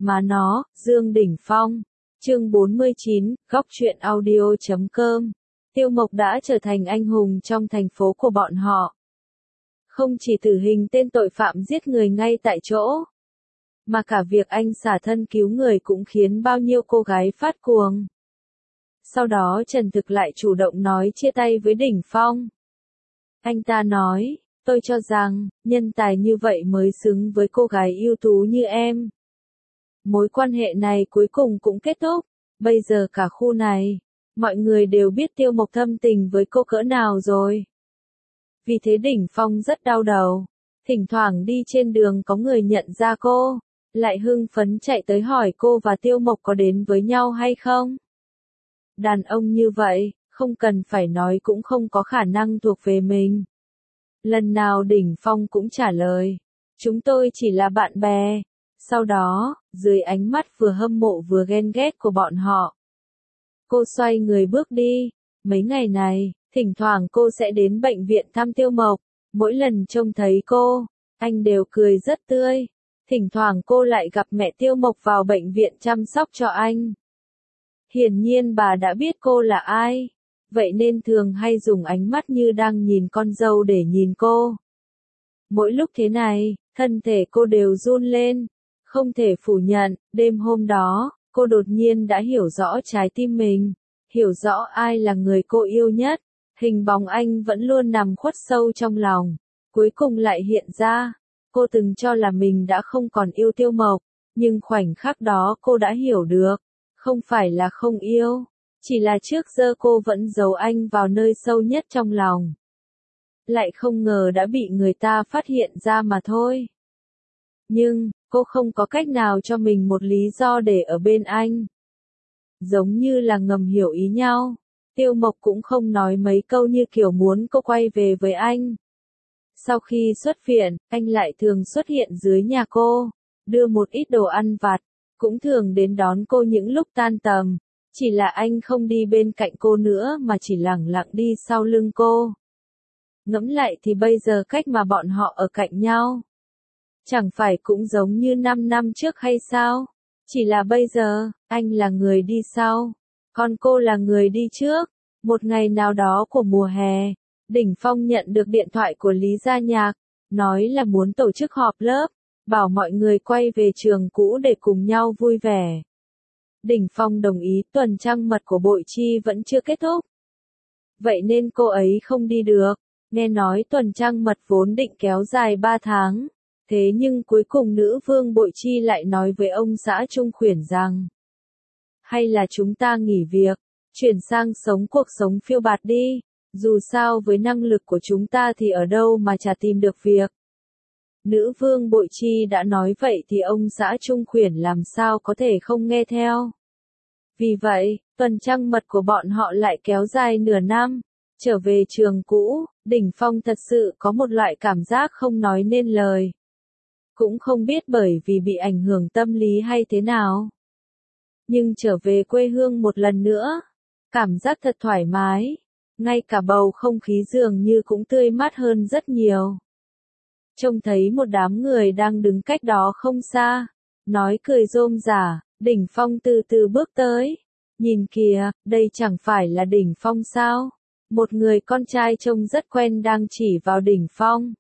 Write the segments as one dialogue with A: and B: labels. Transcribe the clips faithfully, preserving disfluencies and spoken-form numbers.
A: Má nó, Dương Đỉnh Phong. Chương bốn mươi chín, góc truyện audio chấm com. Tiêu Mộc đã trở thành anh hùng trong thành phố của bọn họ. Không chỉ tử hình tên tội phạm giết người ngay tại chỗ, mà cả việc anh xả thân cứu người cũng khiến bao nhiêu cô gái phát cuồng. Sau đó Trần Thực lại chủ động nói chia tay với Đỉnh Phong. Anh ta nói, tôi cho rằng, nhân tài như vậy mới xứng với cô gái ưu tú như em. Mối quan hệ này cuối cùng cũng kết thúc, bây giờ cả khu này, mọi người đều biết Tiêu Mộc thâm tình với cô cỡ nào rồi. Vì thế Đỉnh Phong rất đau đầu, thỉnh thoảng đi trên đường có người nhận ra cô, lại hưng phấn chạy tới hỏi cô và Tiêu Mộc có đến với nhau hay không. Đàn ông như vậy, không cần phải nói cũng không có khả năng thuộc về mình. Lần nào Đỉnh Phong cũng trả lời, chúng tôi chỉ là bạn bè. Sau đó, dưới ánh mắt vừa hâm mộ vừa ghen ghét của bọn họ, cô xoay người bước đi. Mấy ngày này, thỉnh thoảng cô sẽ đến bệnh viện thăm Tiêu Mộc. Mỗi lần trông thấy cô, anh đều cười rất tươi. Thỉnh thoảng cô lại gặp mẹ Tiêu Mộc vào bệnh viện chăm sóc cho anh. Hiển nhiên bà đã biết cô là ai, vậy nên thường hay dùng ánh mắt như đang nhìn con dâu để nhìn cô. Mỗi lúc thế này, thân thể cô đều run lên. Không thể phủ nhận, đêm hôm đó, cô đột nhiên đã hiểu rõ trái tim mình, hiểu rõ ai là người cô yêu nhất. Hình bóng anh vẫn luôn nằm khuất sâu trong lòng, cuối cùng lại hiện ra. Cô từng cho là mình đã không còn yêu Tiêu Mộc, nhưng khoảnh khắc đó cô đã hiểu được, không phải là không yêu, chỉ là trước giờ cô vẫn giấu anh vào nơi sâu nhất trong lòng. Lại không ngờ đã bị người ta phát hiện ra mà thôi. Nhưng, cô không có cách nào cho mình một lý do để ở bên anh. Giống như là ngầm hiểu ý nhau, Tiêu Mộc cũng không nói mấy câu như kiểu muốn cô quay về với anh. Sau khi xuất viện, anh lại thường xuất hiện dưới nhà cô, đưa một ít đồ ăn vặt, cũng thường đến đón cô những lúc tan tầm. Chỉ là anh không đi bên cạnh cô nữa mà chỉ lẳng lặng đi sau lưng cô. Ngẫm lại thì bây giờ cách mà bọn họ ở cạnh nhau, chẳng phải cũng giống như năm năm trước hay sao? Chỉ là bây giờ, anh là người đi sau, còn cô là người đi trước. Một ngày nào đó của mùa hè, Đỉnh Phong nhận được điện thoại của Lý Gia Nhạc, nói là muốn tổ chức họp lớp, bảo mọi người quay về trường cũ để cùng nhau vui vẻ. Đỉnh Phong đồng ý, tuần trăng mật của Bội Chi vẫn chưa kết thúc. Vậy nên cô ấy không đi được. Nghe nói tuần trăng mật vốn định kéo dài ba tháng. Thế nhưng cuối cùng nữ vương Bội Chi lại nói với ông xã Trung Khuyển rằng, hay là chúng ta nghỉ việc, chuyển sang sống cuộc sống phiêu bạt đi. Dù sao với năng lực của chúng ta thì ở đâu mà chả tìm được việc. Nữ vương Bội Chi đã nói vậy thì ông xã Trung Khuyển làm sao có thể không nghe theo. Vì vậy, tuần trăng mật của bọn họ lại kéo dài nửa năm. Trở về trường cũ, Đỉnh Phong thật sự có một loại cảm giác không nói nên lời. Cũng không biết bởi vì bị ảnh hưởng tâm lý hay thế nào. Nhưng trở về quê hương một lần nữa, cảm giác thật thoải mái. Ngay cả bầu không khí dường như cũng tươi mát hơn rất nhiều. Trông thấy một đám người đang đứng cách đó không xa, nói cười rôm rả, Đỉnh Phong từ từ bước tới. Nhìn kìa, đây chẳng phải là Đỉnh Phong sao? Một người con trai trông rất quen đang chỉ vào Đỉnh Phong.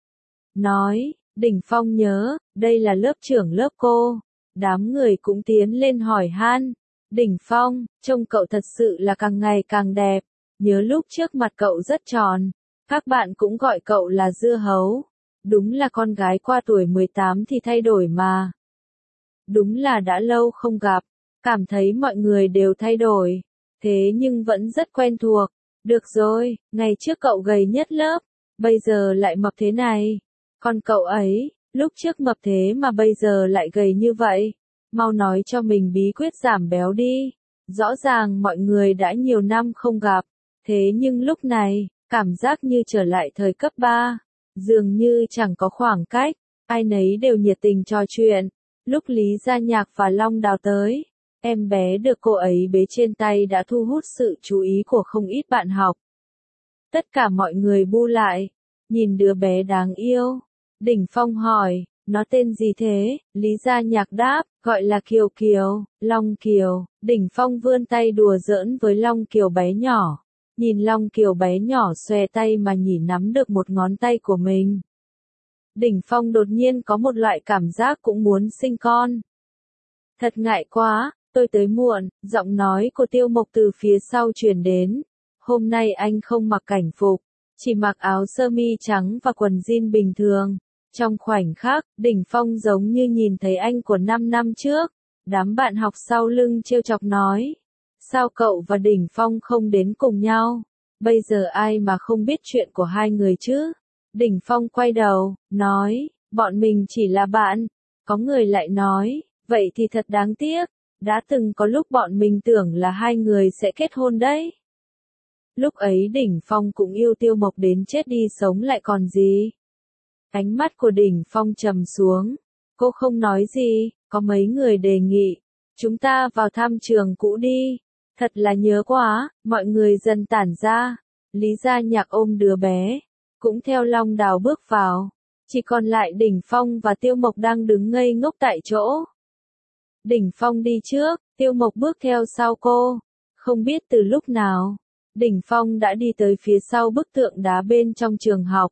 A: Nói, Đỉnh Phong nhớ, đây là lớp trưởng lớp cô. Đám người cũng tiến lên hỏi han. Đỉnh Phong, trông cậu thật sự là càng ngày càng đẹp. Nhớ lúc trước mặt cậu rất tròn. Các bạn cũng gọi cậu là dưa hấu. Đúng là con gái qua tuổi mười tám thì thay đổi mà. Đúng là đã lâu không gặp. Cảm thấy mọi người đều thay đổi. Thế nhưng vẫn rất quen thuộc. Được rồi, ngày trước cậu gầy nhất lớp. Bây giờ lại mập thế này. Còn cậu ấy, lúc trước mập thế mà bây giờ lại gầy như vậy. Mau nói cho mình bí quyết giảm béo đi. Rõ ràng mọi người đã nhiều năm không gặp. Thế nhưng lúc này, cảm giác như trở lại thời cấp ba. Dường như chẳng có khoảng cách. Ai nấy đều nhiệt tình trò chuyện. Lúc Lý Gia Nhạc và Long Đào tới, em bé được cô ấy bế trên tay đã thu hút sự chú ý của không ít bạn học. Tất cả mọi người bu lại, nhìn đứa bé đáng yêu. Đỉnh Phong hỏi, Nó tên gì thế? Lý Gia Nhạc đáp, gọi là Kiều Kiều, Long Kiều. Đỉnh Phong vươn tay đùa giỡn với Long Kiều bé nhỏ. Nhìn Long Kiều bé nhỏ xòe tay mà nhỉ nắm được một ngón tay của mình. Đỉnh Phong đột nhiên có một loại cảm giác cũng muốn sinh con. Thật ngại quá, tôi tới muộn, giọng nói của Tiêu Mộc từ phía sau truyền đến. Hôm nay anh không mặc cảnh phục, chỉ mặc áo sơ mi trắng và quần jean bình thường. Trong khoảnh khắc, Đỉnh Phong giống như nhìn thấy anh của năm năm trước. Đám bạn học sau lưng trêu chọc nói. Sao cậu và Đỉnh Phong không đến cùng nhau? Bây giờ ai mà không biết chuyện của hai người chứ? Đỉnh Phong quay đầu, nói, bọn mình chỉ là bạn. Có người lại nói, vậy thì thật đáng tiếc. Đã từng có lúc bọn mình tưởng là hai người sẽ kết hôn đấy. Lúc ấy Đỉnh Phong cũng yêu Tiêu Mộc đến chết đi sống lại còn gì. Ánh mắt của Đỉnh Phong trầm xuống. Cô không nói gì, có mấy người đề nghị. Chúng ta vào thăm trường cũ đi. Thật là nhớ quá, mọi người dần tản ra. Lý Gia Nhạc ôm đứa bé. Cũng theo Long Đào bước vào. Chỉ còn lại Đỉnh Phong và Tiêu Mộc đang đứng ngây ngốc tại chỗ. Đỉnh Phong đi trước, Tiêu Mộc bước theo sau cô. Không biết từ lúc nào, Đỉnh Phong đã đi tới phía sau bức tượng đá bên trong trường học.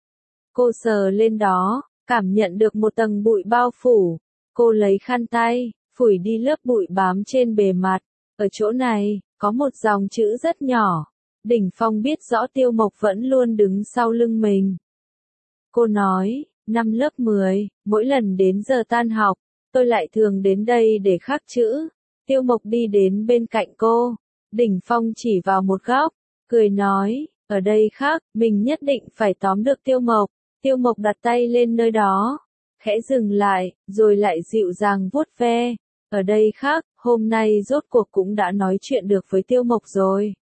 A: Cô sờ lên đó, cảm nhận được một tầng bụi bao phủ. Cô lấy khăn tay, phủi đi lớp bụi bám trên bề mặt. Ở chỗ này, có một dòng chữ rất nhỏ. Đỉnh Phong biết rõ Tiêu Mộc vẫn luôn đứng sau lưng mình. Cô nói, năm lớp mười, mỗi lần đến giờ tan học, tôi lại thường đến đây để khắc chữ. Tiêu Mộc đi đến bên cạnh cô. Đỉnh Phong chỉ vào một góc, cười nói, ở đây khắc, mình nhất định phải tóm được Tiêu Mộc. Tiêu Mộc đặt tay lên nơi đó, khẽ dừng lại, rồi lại dịu dàng vuốt ve. Ở đây khắc, hôm nay rốt cuộc cũng đã nói chuyện được với Tiêu Mộc rồi.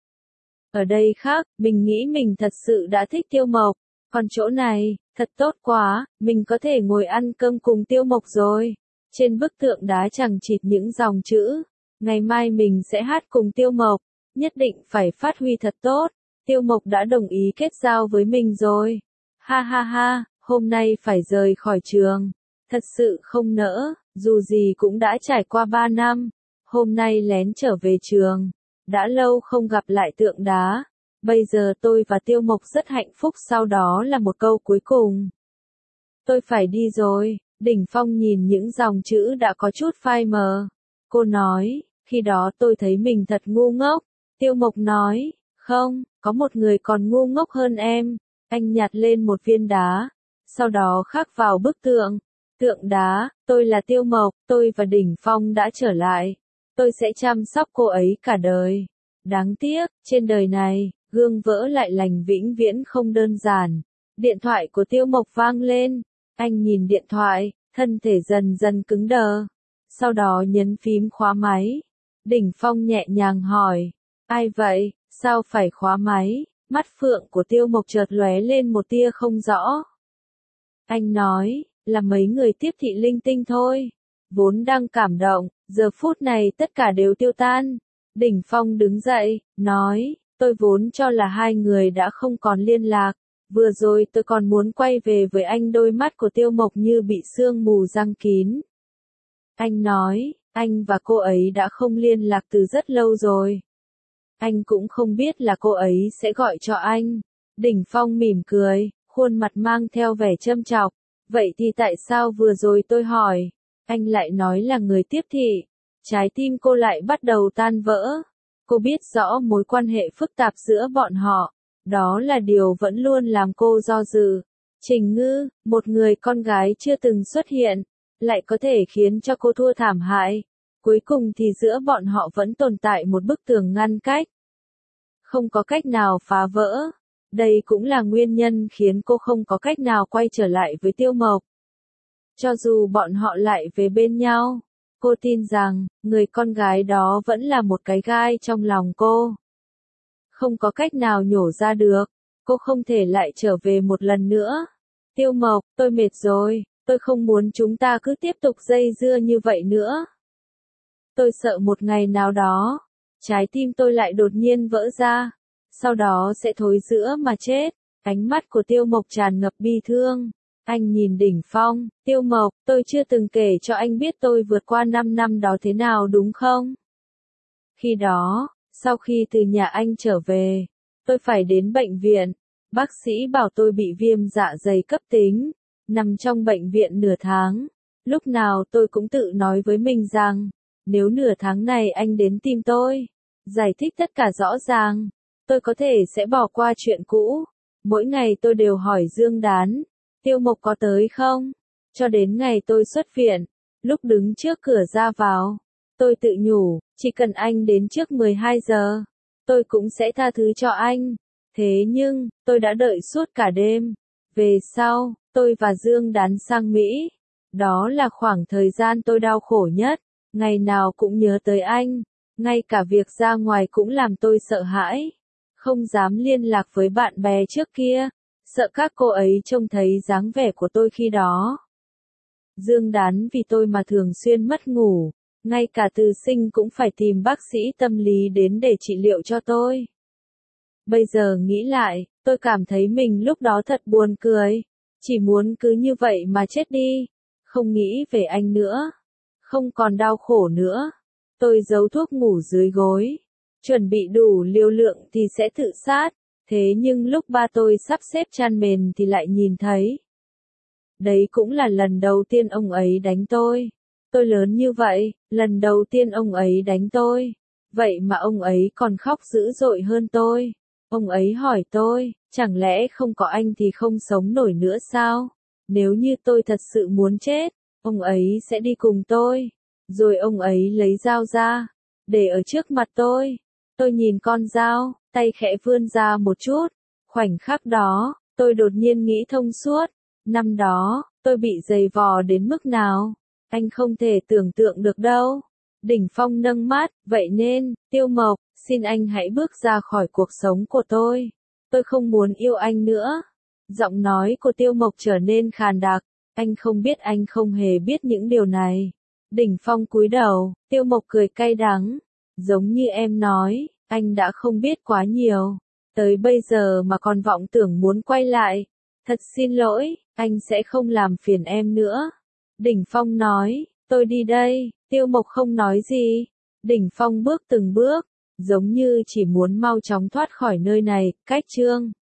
A: Ở đây khắc, mình nghĩ mình thật sự đã thích Tiêu Mộc. Còn chỗ này, thật tốt quá, mình có thể ngồi ăn cơm cùng Tiêu Mộc rồi. Trên bức tượng đá chẳng chịt những dòng chữ. Ngày mai mình sẽ hát cùng Tiêu Mộc. Nhất định phải phát huy thật tốt. Tiêu Mộc đã đồng ý kết giao với mình rồi. Ha ha ha, hôm nay phải rời khỏi trường. Thật sự không nỡ, dù gì cũng đã trải qua ba năm. Hôm nay lén trở về trường. Đã lâu không gặp lại tượng đá. Bây giờ tôi và Tiêu Mộc rất hạnh phúc, sau đó là một câu cuối cùng. Tôi phải đi rồi. Đỉnh Phong nhìn những dòng chữ đã có chút phai mờ. Cô nói, khi đó tôi thấy mình thật ngu ngốc. Tiêu Mộc nói, không, có một người còn ngu ngốc hơn em. Anh nhặt lên một viên đá, sau đó khắc vào bức tượng. Tượng đá, tôi là Tiêu Mộc, tôi và Đỉnh Phong đã trở lại. Tôi sẽ chăm sóc cô ấy cả đời. Đáng tiếc, trên đời này, gương vỡ lại lành vĩnh viễn không đơn giản. Điện thoại của Tiêu Mộc vang lên. Anh nhìn điện thoại, thân thể dần dần cứng đờ. Sau đó nhấn phím khóa máy. Đỉnh Phong nhẹ nhàng hỏi, ai vậy, sao phải khóa máy? Mắt phượng của Tiêu Mộc chợt lóe lên một tia không rõ. Anh nói, là mấy người tiếp thị linh tinh thôi. Vốn đang cảm động, giờ phút này tất cả đều tiêu tan. Đỉnh Phong đứng dậy, nói, tôi vốn cho là hai người đã không còn liên lạc. Vừa rồi tôi còn muốn quay về với anh, đôi mắt của Tiêu Mộc như bị sương mù giăng kín. Anh nói, anh và cô ấy đã không liên lạc từ rất lâu rồi. Anh cũng không biết là cô ấy sẽ gọi cho anh. Đỉnh Phong mỉm cười, khuôn mặt mang theo vẻ châm chọc. Vậy thì tại sao vừa rồi tôi hỏi, anh lại nói là người tiếp thị? Trái tim cô lại bắt đầu tan vỡ. Cô biết rõ mối quan hệ phức tạp giữa bọn họ. Đó là điều vẫn luôn làm cô do dự. Trình Ngư, một người con gái chưa từng xuất hiện, lại có thể khiến cho cô thua thảm hại. Cuối cùng thì giữa bọn họ vẫn tồn tại một bức tường ngăn cách. Không có cách nào phá vỡ. Đây cũng là nguyên nhân khiến cô không có cách nào quay trở lại với Tiêu Mộc. Cho dù bọn họ lại về bên nhau, cô tin rằng, người con gái đó vẫn là một cái gai trong lòng cô. Không có cách nào nhổ ra được, cô không thể lại trở về một lần nữa. Tiêu Mộc, tôi mệt rồi, tôi không muốn chúng ta cứ tiếp tục dây dưa như vậy nữa. Tôi sợ một ngày nào đó, trái tim tôi lại đột nhiên vỡ ra, sau đó sẽ thối rữa mà chết. Ánh mắt của Tiêu Mộc tràn ngập bi thương. Anh nhìn Đỉnh Phong, Tiêu Mộc, tôi chưa từng kể cho anh biết tôi vượt qua năm năm đó thế nào đúng không? Khi đó, sau khi từ nhà anh trở về, tôi phải đến bệnh viện. Bác sĩ bảo tôi bị viêm dạ dày cấp tính, nằm trong bệnh viện nửa tháng. Lúc nào tôi cũng tự nói với mình rằng, nếu nửa tháng này anh đến tìm tôi, giải thích tất cả rõ ràng, tôi có thể sẽ bỏ qua chuyện cũ. Mỗi ngày tôi đều hỏi Dương Đán, Tiêu Mộc có tới không? Cho đến ngày tôi xuất viện, lúc đứng trước cửa ra vào, tôi tự nhủ, chỉ cần anh đến trước mười hai giờ, tôi cũng sẽ tha thứ cho anh. Thế nhưng, tôi đã đợi suốt cả đêm. Về sau, tôi và Dương Đán sang Mỹ. Đó là khoảng thời gian tôi đau khổ nhất, ngày nào cũng nhớ tới anh. Ngay cả việc ra ngoài cũng làm tôi sợ hãi. Không dám liên lạc với bạn bè trước kia, sợ các cô ấy trông thấy dáng vẻ của tôi khi đó. Dương Đán vì tôi mà thường xuyên mất ngủ, ngay cả Từ Sinh cũng phải tìm bác sĩ tâm lý đến để trị liệu cho tôi. Bây giờ nghĩ lại, tôi cảm thấy mình lúc đó thật buồn cười, chỉ muốn cứ như vậy mà chết đi, không nghĩ về anh nữa, không còn đau khổ nữa. Tôi giấu thuốc ngủ dưới gối, chuẩn bị đủ liều lượng thì sẽ tự sát, thế nhưng lúc ba tôi sắp xếp chăn mền thì lại nhìn thấy. Đấy cũng là lần đầu tiên ông ấy đánh tôi. Tôi lớn như vậy, lần đầu tiên ông ấy đánh tôi. Vậy mà ông ấy còn khóc dữ dội hơn tôi. Ông ấy hỏi tôi, chẳng lẽ không có anh thì không sống nổi nữa sao? Nếu như tôi thật sự muốn chết, ông ấy sẽ đi cùng tôi. Rồi ông ấy lấy dao ra, để ở trước mặt tôi. Tôi nhìn con dao, tay khẽ vươn ra một chút. Khoảnh khắc đó, tôi đột nhiên nghĩ thông suốt. Năm đó, tôi bị giày vò đến mức nào? Anh không thể tưởng tượng được đâu. Đỉnh Phong nâng mắt, vậy nên, Tiêu Mộc, xin anh hãy bước ra khỏi cuộc sống của tôi. Tôi không muốn yêu anh nữa. Giọng nói của Tiêu Mộc trở nên khàn đặc. Anh không biết anh không hề biết những điều này. Đỉnh Phong cúi đầu, Tiêu Mộc cười cay đắng. Giống như em nói, anh đã không biết quá nhiều. Tới bây giờ mà còn vọng tưởng muốn quay lại. Thật xin lỗi, anh sẽ không làm phiền em nữa. Đỉnh Phong nói, tôi đi đây. Tiêu Mộc không nói gì. Đỉnh Phong bước từng bước, giống như chỉ muốn mau chóng thoát khỏi nơi này. Cách chương